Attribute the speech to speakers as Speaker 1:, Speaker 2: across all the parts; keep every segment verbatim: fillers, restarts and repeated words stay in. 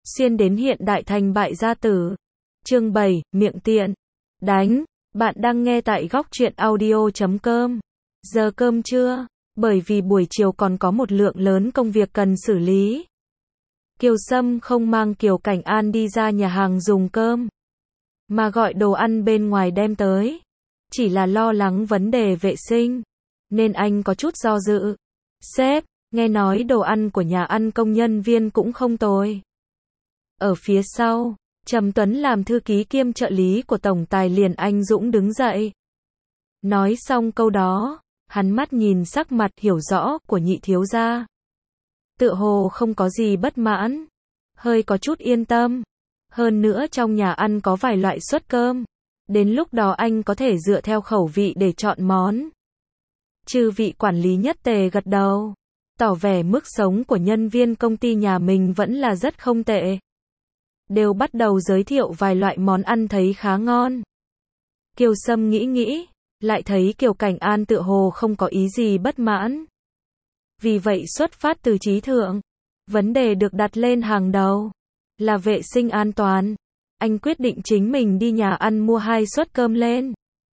Speaker 1: xuyên đến hiện đại thành bại gia tử. Chương bảy, miệng tiện. Đánh. Bạn đang nghe tại góc truyện audio chấm com. Giờ cơm trưa, bởi vì buổi chiều còn có một lượng lớn công việc cần xử lý. Kiều Sâm không mang Kiều Cảnh An đi ra nhà hàng dùng cơm, mà gọi đồ ăn bên ngoài đem tới. Chỉ là lo lắng vấn đề vệ sinh, nên anh có chút do dự. Sếp, nghe nói đồ ăn của nhà ăn công nhân viên cũng không tồi. Ở phía sau, Trầm Tuấn làm thư ký kiêm trợ lý của tổng tài liền anh dũng đứng dậy. Nói xong câu đó, hắn mắt nhìn sắc mặt hiểu rõ của nhị thiếu gia. Tựa hồ không có gì bất mãn, hơi có chút yên tâm. Hơn nữa trong nhà ăn có vài loại suất cơm. Đến lúc đó anh có thể dựa theo khẩu vị để chọn món. Chư vị quản lý nhất tề gật đầu, tỏ vẻ mức sống của nhân viên công ty nhà mình vẫn là rất không tệ. Đều bắt đầu giới thiệu vài loại món ăn thấy khá ngon. Kiều Sâm nghĩ nghĩ, lại thấy Kiều Cảnh An tựa hồ không có ý gì bất mãn. Vì vậy xuất phát từ trí thượng, vấn đề được đặt lên hàng đầu là vệ sinh an toàn. Anh quyết định chính mình đi nhà ăn mua hai suất cơm lên.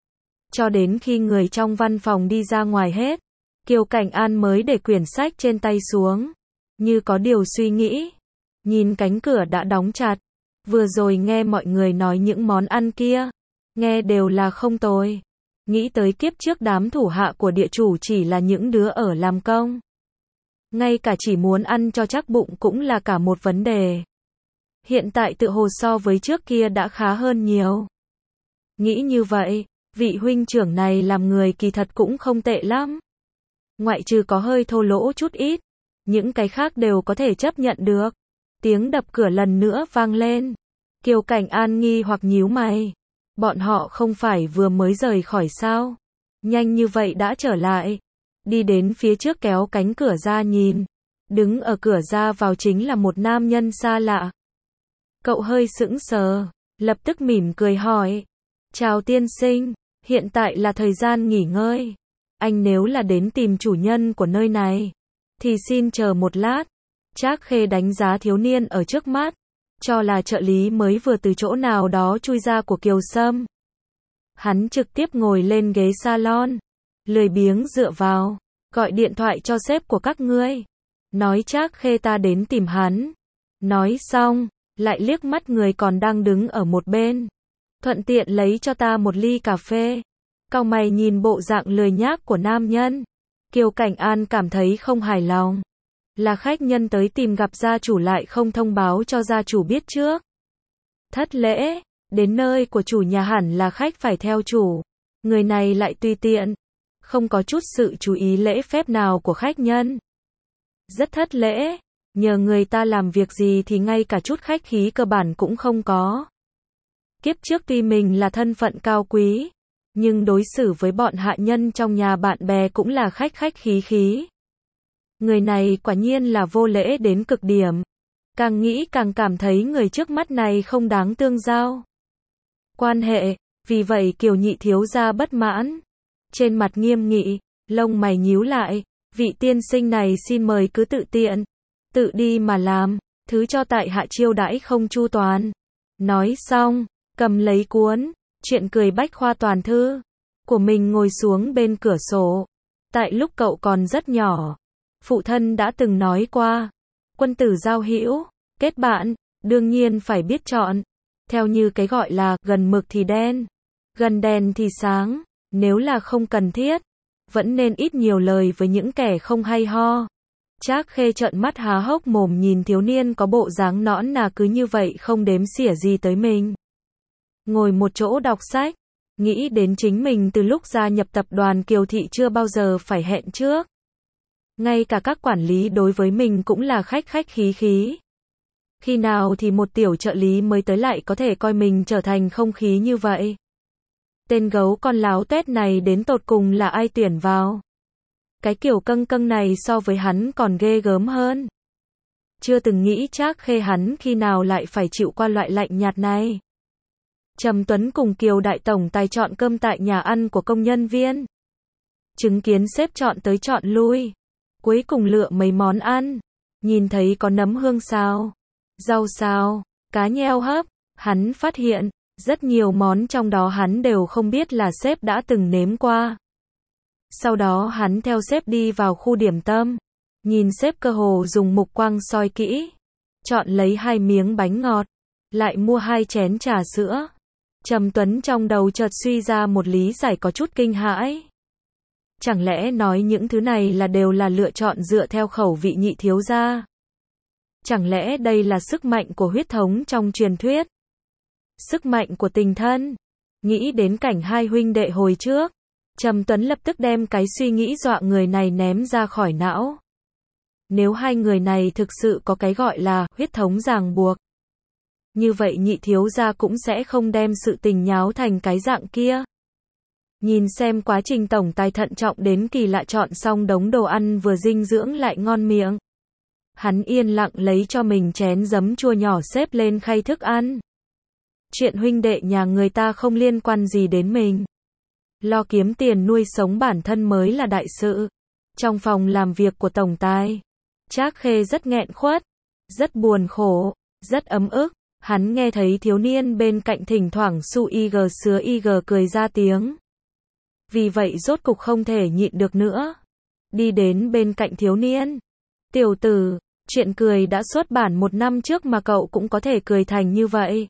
Speaker 1: Cho đến khi người trong văn phòng đi ra ngoài hết, Kiều Cảnh An mới để quyển sách trên tay xuống, như có điều suy nghĩ. Nhìn cánh cửa đã đóng chặt, vừa rồi nghe mọi người nói những món ăn kia, nghe đều là không tồi. Nghĩ tới kiếp trước đám thủ hạ của địa chủ chỉ là những đứa ở làm công. Ngay cả chỉ muốn ăn cho chắc bụng cũng là cả một vấn đề. Hiện tại tự hồ so với trước kia đã khá hơn nhiều. Nghĩ như vậy, vị huynh trưởng này làm người kỳ thật cũng không tệ lắm. Ngoại trừ có hơi thô lỗ chút ít, những cái khác đều có thể chấp nhận được. Tiếng đập cửa lần nữa vang lên. Kiều Cảnh An nghi hoặc nhíu mày. Bọn họ không phải vừa mới rời khỏi sao? Nhanh như vậy đã trở lại. Đi đến phía trước kéo cánh cửa ra nhìn. Đứng ở cửa ra vào chính là một nam nhân xa lạ. Cậu hơi sững sờ, lập tức mỉm cười hỏi. Chào tiên sinh, hiện tại là thời gian nghỉ ngơi. Anh nếu là đến tìm chủ nhân của nơi này, thì xin chờ một lát. Trác Khê đánh giá thiếu niên ở trước mắt, cho là trợ lý mới vừa từ chỗ nào đó chui ra của Kiều Sâm. Hắn trực tiếp ngồi lên ghế salon, lười biếng dựa vào, gọi điện thoại cho sếp của các ngươi. Nói Trác Khê ta đến tìm hắn. Nói xong, lại liếc mắt người còn đang đứng ở một bên. Thuận tiện lấy cho ta một ly cà phê. Cau mày nhìn bộ dạng lười nhác của nam nhân. Kiều Cảnh An cảm thấy không hài lòng. Là khách nhân tới tìm gặp gia chủ lại không thông báo cho gia chủ biết trước. Thất lễ, đến nơi của chủ nhà hẳn là khách phải theo chủ. Người này lại tùy tiện, không có chút sự chú ý lễ phép nào của khách nhân. Rất thất lễ, nhờ người ta làm việc gì thì ngay cả chút khách khí cơ bản cũng không có. Kiếp trước tuy mình là thân phận cao quý, nhưng đối xử với bọn hạ nhân trong nhà bạn bè cũng là khách khách khí khí. Người này quả nhiên là vô lễ đến cực điểm. Càng nghĩ càng cảm thấy người trước mắt này không đáng tương giao quan hệ, vì vậy Kiều nhị thiếu gia bất mãn. Trên mặt nghiêm nghị, lông mày nhíu lại, vị tiên sinh này xin mời cứ tự tiện, tự đi mà làm, thứ cho tại hạ chiêu đãi không chu toàn. Nói xong, cầm lấy cuốn Chuyện cười bách khoa toàn thư của mình ngồi xuống bên cửa sổ. Tại lúc cậu còn rất nhỏ, phụ thân đã từng nói qua, quân tử giao hữu, kết bạn, đương nhiên phải biết chọn. Theo như cái gọi là, gần mực thì đen, gần đèn thì sáng, nếu là không cần thiết, vẫn nên ít nhiều lời với những kẻ không hay ho. Trác Khê trợn mắt há hốc mồm nhìn thiếu niên có bộ dáng nõn nà cứ như vậy không đếm xỉa gì tới mình. Ngồi một chỗ đọc sách, nghĩ đến chính mình từ lúc gia nhập tập đoàn Kiều Thị chưa bao giờ phải hẹn trước. Ngay cả các quản lý đối với mình cũng là khách khách khí khí. Khi nào thì một tiểu trợ lý mới tới lại có thể coi mình trở thành không khí như vậy. Tên gấu con láo tét này đến tột cùng là ai tuyển vào. Cái kiểu căng căng này so với hắn còn ghê gớm hơn. Chưa từng nghĩ Trác Khê hắn khi nào lại phải chịu qua loại lạnh nhạt này. Trầm Tuấn cùng Kiều đại tổng tài chọn cơm tại nhà ăn của công nhân viên. Chứng kiến sếp chọn tới chọn lui, cuối cùng lựa mấy món ăn, nhìn thấy có nấm hương xào, rau xào, cá nheo hấp. Hắn phát hiện, rất nhiều món trong đó hắn đều không biết là sếp đã từng nếm qua. Sau đó hắn theo sếp đi vào khu điểm tâm, nhìn sếp cơ hồ dùng mục quang soi kỹ, chọn lấy hai miếng bánh ngọt, lại mua hai chén trà sữa. Trầm Tuấn trong đầu chợt suy ra một lý giải có chút kinh hãi. Chẳng lẽ nói những thứ này là đều là lựa chọn dựa theo khẩu vị Nhị thiếu gia? Chẳng lẽ đây là sức mạnh của huyết thống trong truyền thuyết? Sức mạnh của tình thân? Nghĩ đến cảnh hai huynh đệ hồi trước, Trầm Tuấn lập tức đem cái suy nghĩ dọa người này ném ra khỏi não. Nếu hai người này thực sự có cái gọi là huyết thống ràng buộc, như vậy Nhị thiếu gia cũng sẽ không đem sự tình nháo thành cái dạng kia. Nhìn xem quá trình tổng tài thận trọng đến kỳ lạ chọn xong đống đồ ăn vừa dinh dưỡng lại ngon miệng. Hắn yên lặng lấy cho mình chén giấm chua nhỏ xếp lên khay thức ăn. Chuyện huynh đệ nhà người ta không liên quan gì đến mình. Lo kiếm tiền nuôi sống bản thân mới là đại sự. Trong phòng làm việc của tổng tài, Trác Khê rất nghẹn khuất, rất buồn khổ, rất ấm ức. Hắn nghe thấy thiếu niên bên cạnh thỉnh thoảng su ig sứa ig cười ra tiếng. Vì vậy rốt cục không thể nhịn được nữa. Đi đến bên cạnh thiếu niên. Tiểu tử, chuyện cười đã xuất bản một năm trước mà cậu cũng có thể cười thành như vậy.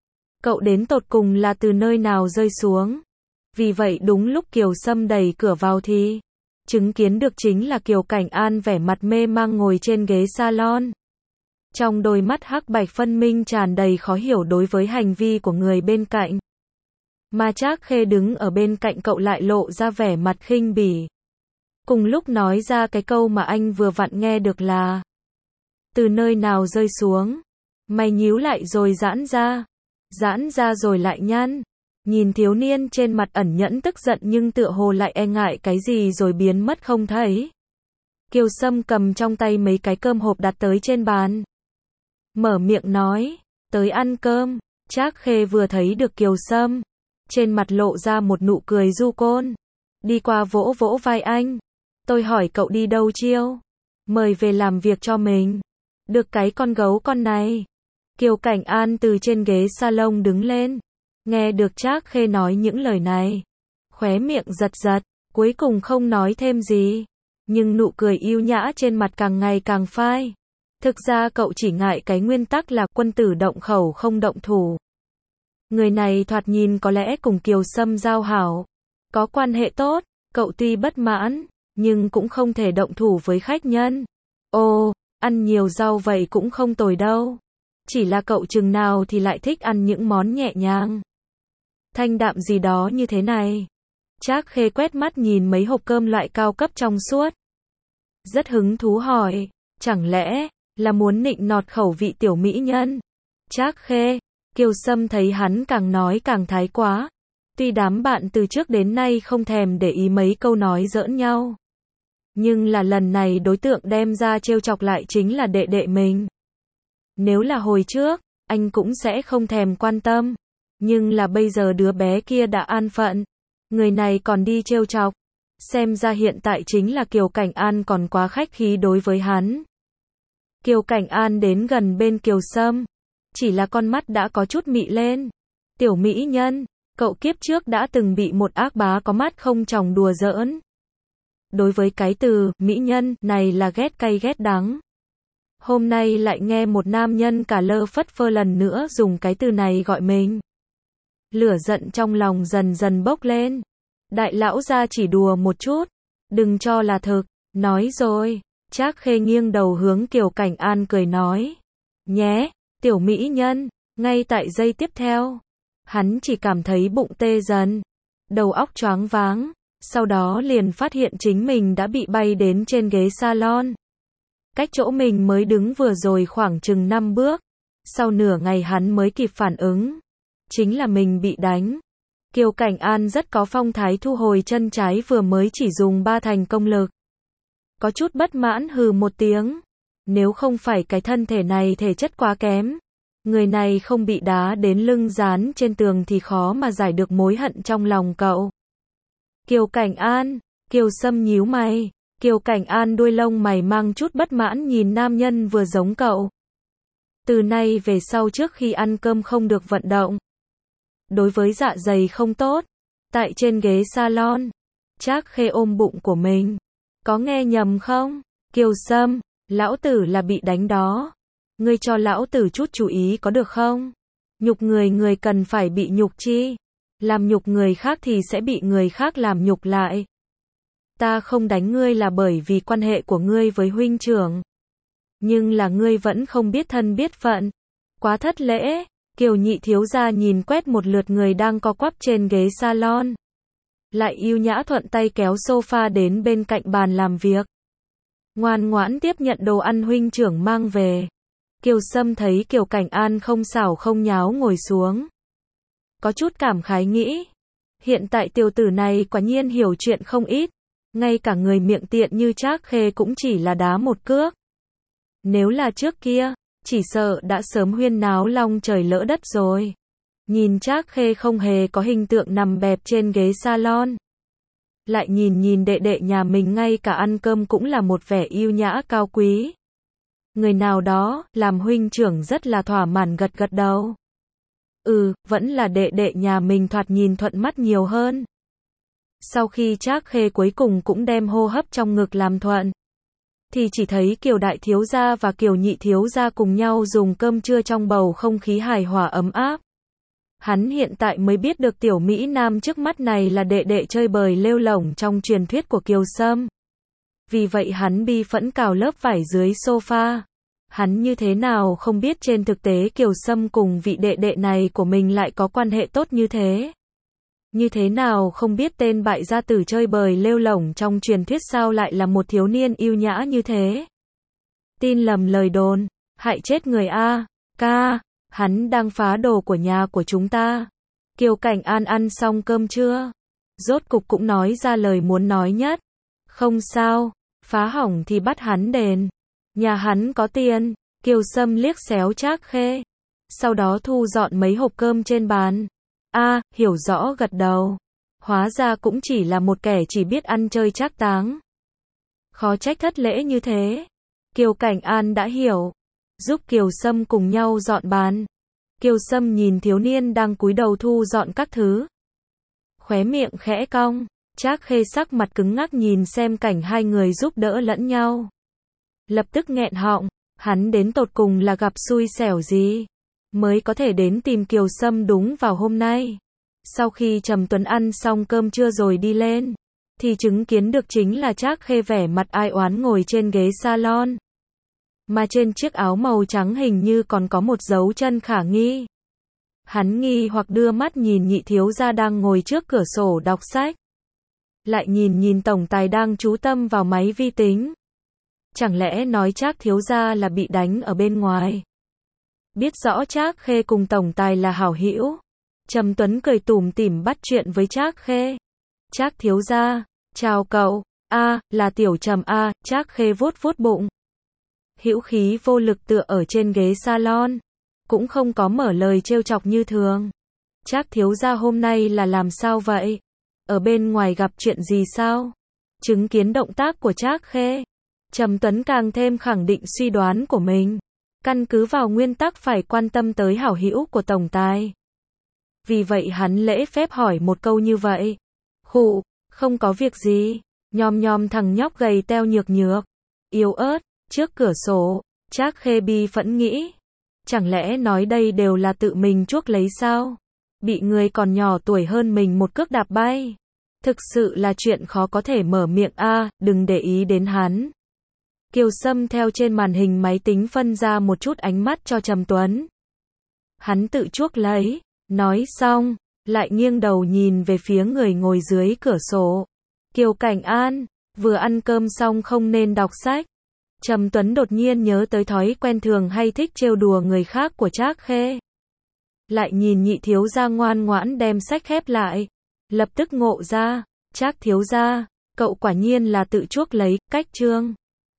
Speaker 1: Cậu đến tột cùng là từ nơi nào rơi xuống? Vì vậy đúng lúc Kiều Sâm đẩy cửa vào thì chứng kiến được chính là Kiều Cảnh An vẻ mặt mê mang ngồi trên ghế salon. Trong đôi mắt hắc bạch phân minh tràn đầy khó hiểu đối với hành vi của người bên cạnh. Mà Trác Khê đứng ở bên cạnh cậu lại lộ ra vẻ mặt khinh bỉ. Cùng lúc nói ra cái câu mà anh vừa vặn nghe được là: từ nơi nào rơi xuống? Mày nhíu lại rồi giãn ra. Giãn ra rồi lại nhăn. Nhìn thiếu niên trên mặt ẩn nhẫn tức giận nhưng tựa hồ lại e ngại cái gì rồi biến mất không thấy. Kiều Sâm cầm trong tay mấy cái cơm hộp đặt tới trên bàn. Mở miệng nói, tới ăn cơm. Trác Khê vừa thấy được Kiều Sâm, trên mặt lộ ra một nụ cười du côn. Đi qua vỗ vỗ vai anh. Tôi hỏi cậu đi đâu chiêu? Mời về làm việc cho mình. Được cái con gấu con này. Kiều Cảnh An từ trên ghế salon đứng lên. Nghe được Trác Khê nói những lời này, khóe miệng giật giật, cuối cùng không nói thêm gì. Nhưng nụ cười yêu nhã trên mặt càng ngày càng phai. Thực ra cậu chỉ ngại cái nguyên tắc là quân tử động khẩu không động thủ. Người này thoạt nhìn có lẽ cùng Kiều Sâm giao hảo, có quan hệ tốt, cậu tuy bất mãn, nhưng cũng không thể động thủ với khách nhân. Ồ, ăn nhiều rau vậy cũng không tồi đâu. Chỉ là cậu chừng nào thì lại thích ăn những món nhẹ nhàng, thanh đạm gì đó như thế này. Trác Khê quét mắt nhìn mấy hộp cơm loại cao cấp trong suốt. Rất hứng thú hỏi, chẳng lẽ là muốn nịnh nọt khẩu vị tiểu mỹ nhân? Trác Khê, Kiều Sâm thấy hắn càng nói càng thái quá. Tuy đám bạn từ trước đến nay không thèm để ý mấy câu nói giỡn nhau, nhưng là lần này đối tượng đem ra trêu chọc lại chính là đệ đệ mình. Nếu là hồi trước, anh cũng sẽ không thèm quan tâm. Nhưng là bây giờ đứa bé kia đã an phận. Người này còn đi trêu chọc. Xem ra hiện tại chính là Kiều Cảnh An còn quá khách khí đối với hắn. Kiều Cảnh An đến gần bên Kiều Sâm. Chỉ là con mắt đã có chút mị lên. Tiểu mỹ nhân, cậu kiếp trước đã từng bị một ác bá có mắt không tròng đùa giỡn. Đối với cái từ mỹ nhân này là ghét cay ghét đắng. Hôm nay lại nghe một nam nhân cả lơ phất phơ lần nữa dùng cái từ này gọi mình. Lửa giận trong lòng dần dần bốc lên. Đại lão gia chỉ đùa một chút, đừng cho là thực. Nói rồi. Trác Khê nghiêng đầu hướng Kiều Cảnh An cười nói, nhé, tiểu mỹ nhân. Ngay tại giây tiếp theo, hắn chỉ cảm thấy bụng tê dần, đầu óc choáng váng, sau đó liền phát hiện chính mình đã bị bay đến trên ghế salon. Cách chỗ mình mới đứng vừa rồi khoảng chừng năm bước. Sau nửa ngày hắn mới kịp phản ứng, chính là mình bị đánh. Kiều Cảnh An rất có phong thái thu hồi chân trái vừa mới chỉ dùng ba thành công lực. Có chút bất mãn hừ một tiếng. Nếu không phải cái thân thể này thể chất quá kém, người này không bị đá đến lưng dán trên tường thì khó mà giải được mối hận trong lòng cậu. Kiều Cảnh An, Kiều Sâm nhíu mày. Kiều Cảnh An đuôi lông mày mang chút bất mãn nhìn nam nhân vừa giống cậu. Từ nay về sau trước khi ăn cơm không được vận động. Đối với dạ dày không tốt. Tại trên ghế salon, Trác Khê ôm bụng của mình. Có nghe nhầm không? Kiều Sâm, lão tử là bị đánh đó. Ngươi cho lão tử chút chú ý có được không? Nhục người người cần phải bị nhục chi? Làm nhục người khác thì sẽ bị người khác làm nhục lại. Ta không đánh ngươi là bởi vì quan hệ của ngươi với huynh trưởng. Nhưng là ngươi vẫn không biết thân biết phận. Quá thất lễ. Kiều nhị thiếu gia nhìn quét một lượt người đang co quắp trên ghế salon. Lại yêu nhã thuận tay kéo sofa đến bên cạnh bàn làm việc. Ngoan ngoãn tiếp nhận đồ ăn huynh trưởng mang về. Kiều Sâm thấy Kiều Cảnh An không xảo không nháo ngồi xuống. Có chút cảm khái nghĩ. Hiện tại tiểu tử này quả nhiên hiểu chuyện không ít. Ngay cả người miệng tiện như Trác Khê cũng chỉ là đá một cước. Nếu là trước kia, chỉ sợ đã sớm huyên náo long trời lỡ đất rồi. Nhìn Trác Khê không hề có hình tượng nằm bẹp trên ghế salon. Lại nhìn nhìn đệ đệ nhà mình ngay cả ăn cơm cũng là một vẻ yêu nhã cao quý. Người nào đó, làm huynh trưởng rất là thỏa mãn gật gật đầu. Ừ, vẫn là đệ đệ nhà mình thoạt nhìn thuận mắt nhiều hơn. Sau khi Trác Khê cuối cùng cũng đem hô hấp trong ngực làm thuận, thì chỉ thấy Kiều đại thiếu gia và Kiều nhị thiếu gia cùng nhau dùng cơm trưa trong bầu không khí hài hòa ấm áp. Hắn hiện tại mới biết được tiểu Mỹ Nam trước mắt này là đệ đệ chơi bời lêu lổng trong truyền thuyết của Kiều Sâm. Vì vậy hắn bi phẫn cào lớp vải dưới sofa. Hắn như thế nào không biết trên thực tế Kiều Sâm cùng vị đệ đệ này của mình lại có quan hệ tốt như thế. Như thế nào không biết tên bại gia tử chơi bời lêu lổng trong truyền thuyết sao lại là một thiếu niên yêu nhã như thế. Tin lầm lời đồn, hại chết người a, ca, hắn đang phá đồ của nhà của chúng ta. Kiều Cảnh An ăn xong cơm trưa, rốt cục cũng nói ra lời muốn nói nhất. Không sao, phá hỏng thì bắt hắn đền. Nhà hắn có tiền. Kiều Sâm liếc xéo Trác Khê, sau đó thu dọn mấy hộp cơm trên bàn. A, à, hiểu rõ gật đầu. Hóa ra cũng chỉ là một kẻ chỉ biết ăn chơi trác táng. Khó trách thất lễ như thế. Kiều Cảnh An đã hiểu, giúp Kiều Sâm cùng nhau dọn bàn. Kiều Sâm nhìn thiếu niên đang cúi đầu thu dọn các thứ, khóe miệng khẽ cong. Trác Khê sắc mặt cứng ngắc nhìn xem cảnh hai người giúp đỡ lẫn nhau, lập tức nghẹn họng. Hắn đến tột cùng là gặp xui xẻo gì mới có thể đến tìm Kiều Sâm đúng vào hôm nay. Sau khi Trầm Tuấn ăn xong cơm trưa rồi đi lên, thì chứng kiến được chính là Trác Khê vẻ mặt ai oán ngồi trên ghế salon. Mà trên chiếc áo màu trắng hình như còn có một dấu chân khả nghi. Hắn nghi hoặc đưa mắt nhìn nhị thiếu gia đang ngồi trước cửa sổ đọc sách. Lại nhìn nhìn tổng tài đang chú tâm vào máy vi tính. Chẳng lẽ nói Trác thiếu gia là bị đánh ở bên ngoài? Biết rõ Trác Khê cùng tổng tài là hảo hữu, Trầm Tuấn cười tủm tỉm bắt chuyện với Trác Khê. Trác thiếu gia, chào cậu. A, à, là tiểu Trầm a. À, Trác Khê vuốt vuốt bụng, hữu khí vô lực tựa ở trên ghế salon, cũng không có mở lời trêu chọc như thường. Trác thiếu gia hôm nay là làm sao vậy? Ở bên ngoài gặp chuyện gì sao? Chứng kiến động tác của Trác Khê, Trầm Tuấn càng thêm khẳng định suy đoán của mình. Căn cứ vào nguyên tắc phải quan tâm tới hảo hữu của tổng tài. Vì vậy hắn lễ phép hỏi một câu như vậy. Khụ, không có việc gì. Nhom nhom thằng nhóc gầy teo nhược nhược, yếu ớt, trước cửa sổ. Trác Khê bi phẫn nghĩ. Chẳng lẽ nói đây đều là tự mình chuốc lấy sao? Bị người còn nhỏ tuổi hơn mình một cước đạp bay. Thực sự là chuyện khó có thể mở miệng a, à, đừng để ý đến hắn. Kiều Sâm theo trên màn hình máy tính phân ra một chút ánh mắt cho Trầm Tuấn. Hắn tự chuốc lấy, nói xong, lại nghiêng đầu nhìn về phía người ngồi dưới cửa sổ. Kiều Cảnh An, vừa ăn cơm xong không nên đọc sách. Trầm Tuấn đột nhiên nhớ tới thói quen thường hay thích trêu đùa người khác của Trác Khê. Lại nhìn nhị thiếu gia ngoan ngoãn đem sách khép lại, lập tức ngộ ra, Trác thiếu gia, cậu quả nhiên là tự chuốc lấy, cách chương.